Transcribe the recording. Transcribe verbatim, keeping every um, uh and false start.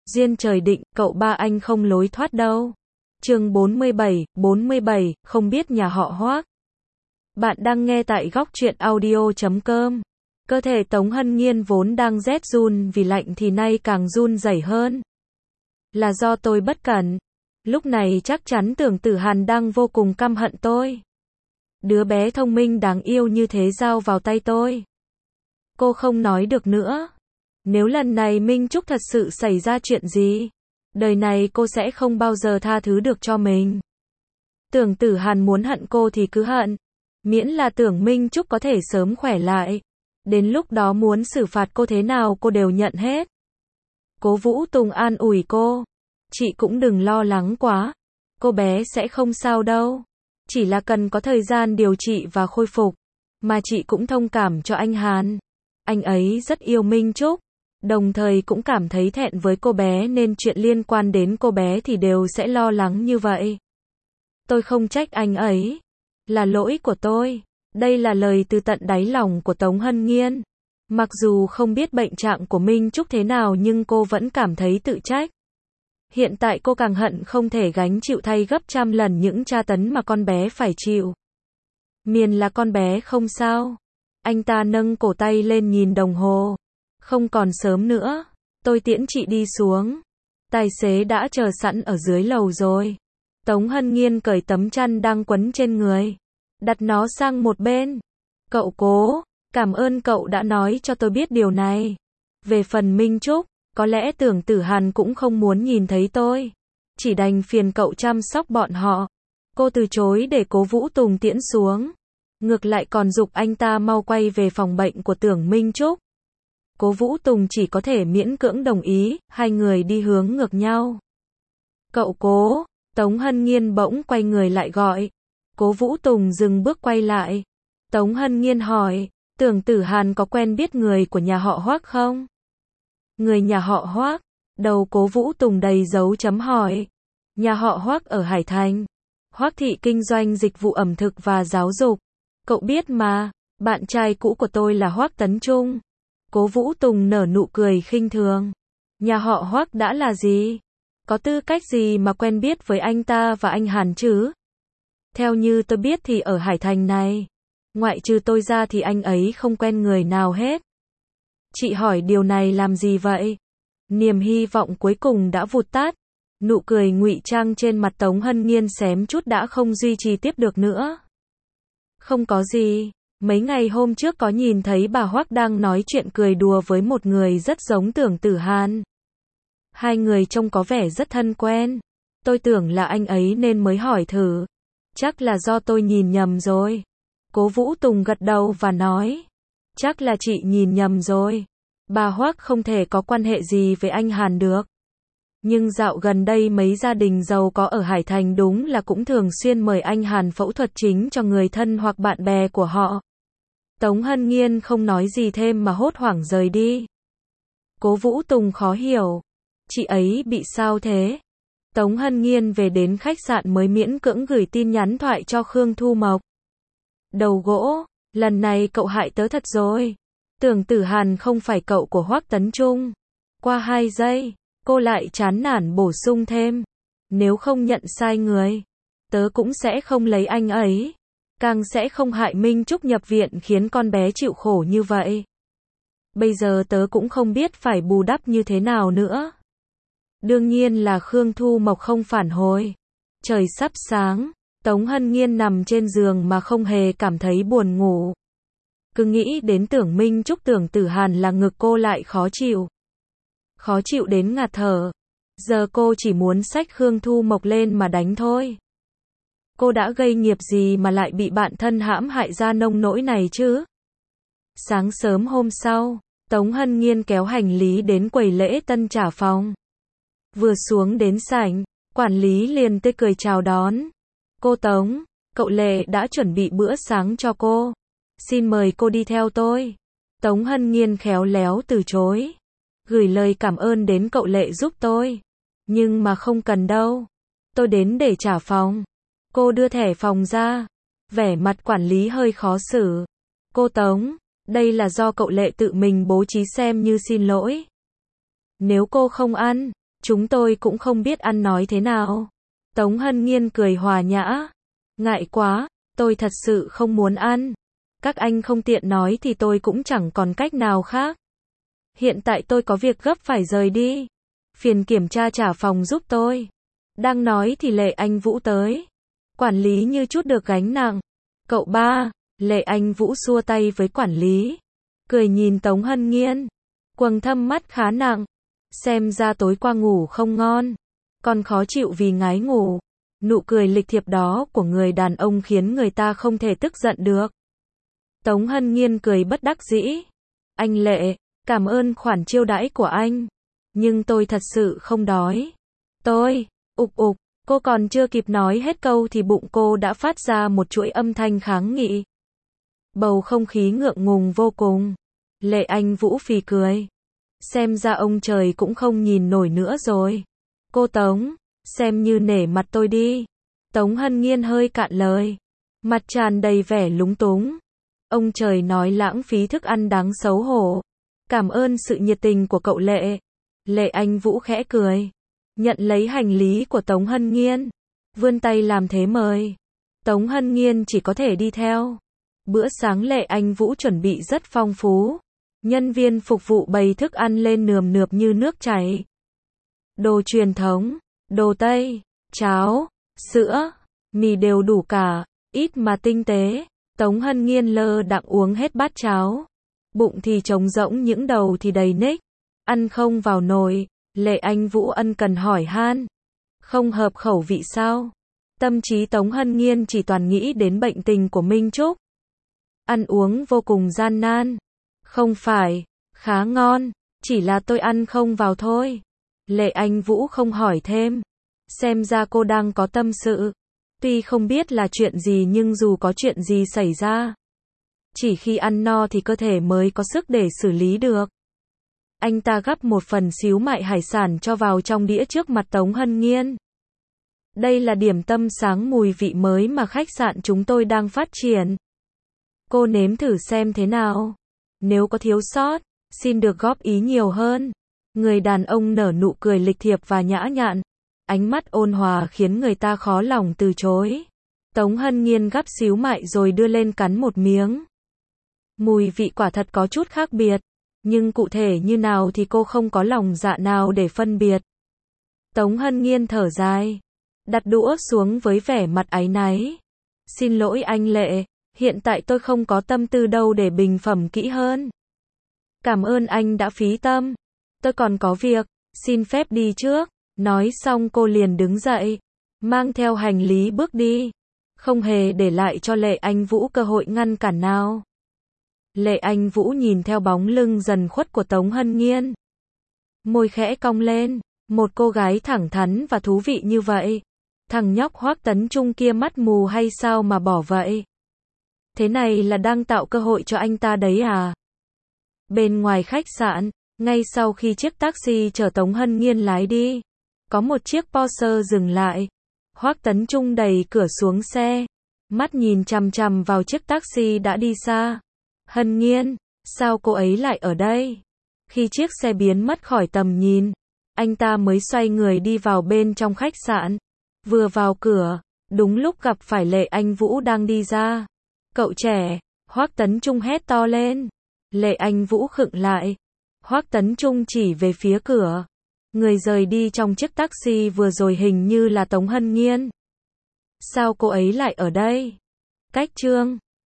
Duyên trời định, cậu ba anh không lối thoát đâu. Chương bốn mươi bảy, bốn mươi bảy, không biết nhà họ Hoác. Bạn đang nghe tại góc truyện audio chấm com. Cơ thể Tống Hân Nhiên vốn đang rét run vì lạnh thì nay càng run rẩy hơn. Là do tôi bất cẩn. Lúc này chắc chắn Tưởng Tử Hàn đang vô cùng căm hận tôi. Đứa bé thông minh đáng yêu như thế giao vào tay tôi. Cô không nói được nữa. Nếu lần này Minh Trúc thật sự xảy ra chuyện gì, đời này cô sẽ không bao giờ tha thứ được cho mình. Tưởng Tử Hàn muốn hận cô thì cứ hận, miễn là Tưởng Minh Trúc có thể sớm khỏe lại. Đến lúc đó muốn xử phạt cô thế nào cô đều nhận hết. Cố Vũ Tùng an ủi cô, chị cũng đừng lo lắng quá, cô bé sẽ không sao đâu, chỉ là cần có thời gian điều trị và khôi phục. Mà chị cũng thông cảm cho anh Hàn, anh ấy rất yêu Minh Trúc, đồng thời cũng cảm thấy thẹn với cô bé nên chuyện liên quan đến cô bé thì đều sẽ lo lắng như vậy. Tôi không trách anh ấy, là lỗi của tôi. Đây là lời từ tận đáy lòng của Tống Hân Nhiên. Mặc dù không biết bệnh trạng của Minh Trúc thế nào nhưng cô vẫn cảm thấy tự trách. Hiện tại cô càng hận không thể gánh chịu thay gấp trăm lần những tra tấn mà con bé phải chịu. Miền là con bé không sao. Anh ta nâng cổ tay lên nhìn đồng hồ. Không còn sớm nữa, tôi tiễn chị đi xuống. Tài xế đã chờ sẵn ở dưới lầu rồi. Tống Hân Nhiên cởi tấm chăn đang quấn trên người, đặt nó sang một bên. Cậu Cố, cảm ơn cậu đã nói cho tôi biết điều này. Về phần Minh Trúc, có lẽ Tưởng Tử Hàn cũng không muốn nhìn thấy tôi. Chỉ đành phiền cậu chăm sóc bọn họ. Cô từ chối để Cố Vũ Tùng tiễn xuống. Ngược lại còn giục anh ta mau quay về phòng bệnh của Tưởng Minh Trúc. Cố Vũ Tùng chỉ có thể miễn cưỡng đồng ý, hai người đi hướng ngược nhau. Cậu Cố, Tống Hân Nhiên bỗng quay người lại gọi. Cố Vũ Tùng dừng bước quay lại. Tống Hân Nhiên hỏi, Tưởng Tử Hàn có quen biết người của nhà họ Hoác không? Người nhà họ Hoác? Đầu Cố Vũ Tùng đầy dấu chấm hỏi. Nhà họ Hoác ở Hải Thành. Hoác thị kinh doanh dịch vụ ẩm thực và giáo dục. Cậu biết mà, bạn trai cũ của tôi là Hoác Tấn Trung. Cố Vũ Tùng nở nụ cười khinh thường. Nhà họ Hoác đã là gì? Có tư cách gì mà quen biết với anh ta và anh Hàn chứ? Theo như tôi biết thì ở Hải Thành này, ngoại trừ tôi ra thì anh ấy không quen người nào hết. Chị hỏi điều này làm gì vậy? Niềm hy vọng cuối cùng đã vụt tắt. Nụ cười ngụy trang trên mặt Tống Hân Nhiên xém chút đã không duy trì tiếp được nữa. Không có gì. Mấy ngày hôm trước có nhìn thấy bà Hoác đang nói chuyện cười đùa với một người rất giống Tưởng Tử Hàn. Hai người trông có vẻ rất thân quen. Tôi tưởng là anh ấy nên mới hỏi thử. Chắc là do tôi nhìn nhầm rồi. Cố Vũ Tùng gật đầu và nói. Chắc là chị nhìn nhầm rồi. Bà Hoác không thể có quan hệ gì với anh Hàn được. Nhưng dạo gần đây mấy gia đình giàu có ở Hải Thành đúng là cũng thường xuyên mời anh Hàn phẫu thuật chính cho người thân hoặc bạn bè của họ. Tống Hân Nhiên không nói gì thêm mà hốt hoảng rời đi. Cố Vũ Tùng khó hiểu. Chị ấy bị sao thế? Tống Hân Nhiên về đến khách sạn mới miễn cưỡng gửi tin nhắn thoại cho Khương Thu Mộc. Đầu gỗ, lần này cậu hại tớ thật rồi. Tưởng Tử Hàn không phải cậu của Hoác Tấn Trung. Qua hai giây, cô lại chán nản bổ sung thêm. Nếu không nhận sai người, tớ cũng sẽ không lấy anh ấy. Càng sẽ không hại Minh Trúc nhập viện khiến con bé chịu khổ như vậy. Bây giờ tớ cũng không biết phải bù đắp như thế nào nữa. Đương nhiên là Khương Thu Mộc không phản hồi. Trời sắp sáng, Tống Hân Nhiên nằm trên giường mà không hề cảm thấy buồn ngủ. Cứ nghĩ đến Tưởng Minh Trúc Tưởng Tử Hàn là ngực cô lại khó chịu. Khó chịu đến ngạt thở. Giờ cô chỉ muốn xách Khương Thu Mộc lên mà đánh thôi. Cô đã gây nghiệp gì mà lại bị bạn thân hãm hại ra nông nỗi này chứ? Sáng sớm hôm sau, Tống Hân Nhiên kéo hành lý đến quầy lễ tân trả phòng. Vừa xuống đến sảnh, quản lý liền tươi cười chào đón. Cô Tống, cậu Lệ đã chuẩn bị bữa sáng cho cô. Xin mời cô đi theo tôi. Tống Hân Nhiên khéo léo từ chối. Gửi lời cảm ơn đến cậu Lệ giúp tôi. Nhưng mà không cần đâu. Tôi đến để trả phòng. Cô đưa thẻ phòng ra. Vẻ mặt quản lý hơi khó xử. Cô Tống, đây là do cậu Lệ tự mình bố trí xem như xin lỗi. Nếu cô không ăn, Chúng tôi cũng không biết ăn nói thế nào. Tống Hân Nghiên cười hòa nhã. Ngại quá, tôi thật sự không muốn ăn. Các anh không tiện nói thì tôi cũng chẳng còn cách nào khác. Hiện tại tôi có việc gấp phải rời đi. Phiền kiểm tra trả phòng giúp tôi. Đang nói thì Lệ Anh Vũ tới. Quản lý như chút được gánh nặng. Cậu ba, Lệ Anh Vũ xua tay với quản lý. Cười nhìn Tống Hân Nghiên. Quầng thâm mắt khá nặng. Xem ra tối qua ngủ không ngon. Còn khó chịu vì ngái ngủ. Nụ cười lịch thiệp đó của người đàn ông khiến người ta không thể tức giận được. Tống Hân Nghiên cười bất đắc dĩ. Anh Lệ, cảm ơn khoản chiêu đãi của anh. Nhưng tôi thật sự không đói. Tôi, ục ục, cô còn chưa kịp nói hết câu thì bụng cô đã phát ra một chuỗi âm thanh kháng nghị. Bầu không khí ngượng ngùng vô cùng. Lệ Anh Vũ phì cười. Xem ra ông trời cũng không nhìn nổi nữa rồi. Cô Tống, xem như nể mặt tôi đi. Tống Hân Nghiên hơi cạn lời. Mặt tràn đầy vẻ lúng túng. Ông trời nói lãng phí thức ăn đáng xấu hổ. Cảm ơn sự nhiệt tình của cậu Lệ. Lệ Anh Vũ khẽ cười. Nhận lấy hành lý của Tống Hân Nghiên. Vươn tay làm thế mời. Tống Hân Nghiên chỉ có thể đi theo. Bữa sáng Lệ Anh Vũ chuẩn bị rất phong phú. Nhân viên phục vụ bày thức ăn lên nườm nượp như nước chảy. Đồ truyền thống, đồ Tây, cháo, sữa, mì đều đủ cả, ít mà tinh tế. Tống Hân Nghiên lơ đãng uống hết bát cháo. Bụng thì trống rỗng những đầu thì đầy ních. Ăn không vào nồi. Lệ Anh Vũ ân cần hỏi han. Không hợp khẩu vị sao? Tâm trí Tống Hân Nghiên chỉ toàn nghĩ đến bệnh tình của Minh Trúc. Ăn uống vô cùng gian nan. Không phải, khá ngon, chỉ là tôi ăn không vào thôi. Lệ Anh Vũ không hỏi thêm. Xem ra cô đang có tâm sự. Tuy không biết là chuyện gì nhưng dù có chuyện gì xảy ra, chỉ khi ăn no thì cơ thể mới có sức để xử lý được. Anh ta gắp một phần xíu mại hải sản cho vào trong đĩa trước mặt Tống Hân Nghiên. Đây là điểm tâm sáng mùi vị mới mà khách sạn chúng tôi đang phát triển. Cô nếm thử xem thế nào. Nếu có thiếu sót, xin được góp ý nhiều hơn. Người đàn ông nở nụ cười lịch thiệp và nhã nhặn. Ánh mắt ôn hòa khiến người ta khó lòng từ chối. Tống Hân Nghiên gắp xíu mại rồi đưa lên cắn một miếng. Mùi vị quả thật có chút khác biệt. Nhưng cụ thể như nào thì cô không có lòng dạ nào để phân biệt. Tống Hân Nghiên thở dài. Đặt đũa xuống với vẻ mặt áy náy. Xin lỗi anh Lệ, hiện tại tôi không có tâm tư đâu để bình phẩm kỹ hơn. Cảm ơn anh đã phí tâm. Tôi còn có việc, xin phép đi trước. Nói xong cô liền đứng dậy, mang theo hành lý bước đi. Không hề để lại cho Lệ Anh Vũ cơ hội ngăn cản nào. Lệ Anh Vũ nhìn theo bóng lưng dần khuất của Tống Hân Nghiên. Môi khẽ cong lên, một cô gái thẳng thắn và thú vị như vậy. Thằng nhóc Hoắc Tấn Trung kia mắt mù hay sao mà bỏ vậy? Thế này là đang tạo cơ hội cho anh ta đấy à? Bên ngoài khách sạn, ngay sau khi chiếc taxi chở Tống Hân Nghiên lái đi, có một chiếc Porsche dừng lại. Hoắc Tấn Trung đẩy cửa xuống xe, mắt nhìn chằm chằm vào chiếc taxi đã đi xa. Hân Nghiên, sao cô ấy lại ở đây? Khi chiếc xe biến mất khỏi tầm nhìn, anh ta mới xoay người đi vào bên trong khách sạn. Vừa vào cửa, đúng lúc gặp phải Lệ Anh Vũ đang đi ra. Cậu trẻ, Hoắc Tấn Trung hét to lên. Lệ Anh Vũ khựng lại. Hoắc Tấn Trung chỉ về phía cửa. Người rời đi trong chiếc taxi vừa rồi hình như là Tống Hân Nghiên. Sao cô ấy lại ở đây? Cách chương